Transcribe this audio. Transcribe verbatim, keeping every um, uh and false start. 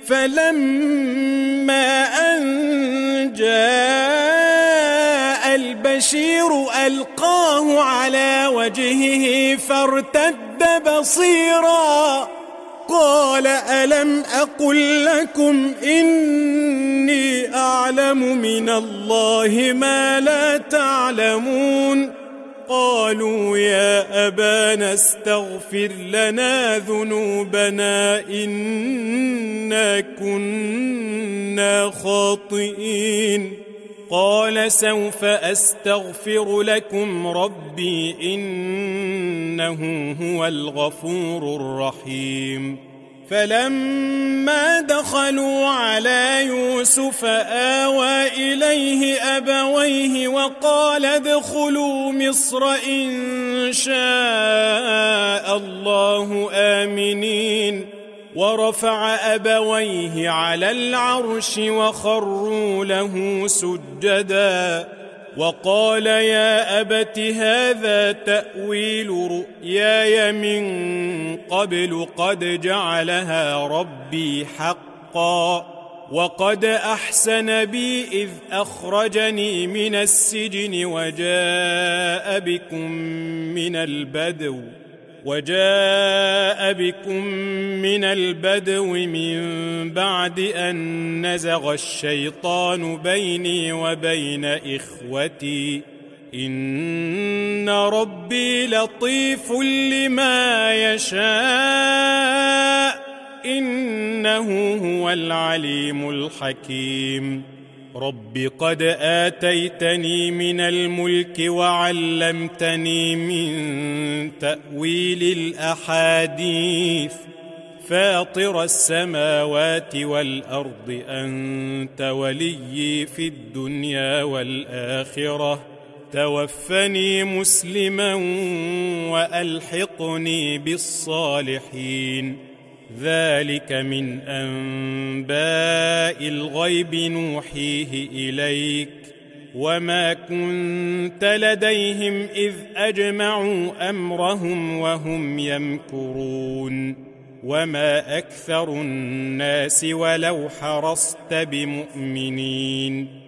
فلما أن جاء البشير ألقاه على وجهه فارتد بصيرا قال ألم أقل لكم إني أعلم من الله ما لا تعلمون قالوا يا أبانا استغفر لنا ذنوبنا إنا كنا خاطئين قال سوف أستغفر لكم ربي إنه هو الغفور الرحيم فلما دخلوا على يوسف آوى إليه أبويه وقال ادخلوا مصر إن شاء الله آمنين ورفع أبويه على العرش وخروا له سجدا وقال يا أبت هذا تأويل رؤياي من قبل قد جعلها ربي حقا وقد أحسن بي إذ أخرجني من السجن وجاء بكم من البدو وجاء بكم من البدو من بعد أن نزغ الشيطان بيني وبين إخوتي إن ربي لطيف لما يشاء إنه هو العليم الحكيم رب قد آتيتني من الملك وعلمتني من تأويل الأحاديث فاطر السماوات والأرض أنت وليي في الدنيا والآخرة توفني مسلما وألحقني بالصالحين ذلك من أنباء الغيب نوحيه إليك وما كنت لديهم إذ أجمعوا أمرهم وهم يمكرون وما أكثر الناس ولو حرصت بمؤمنين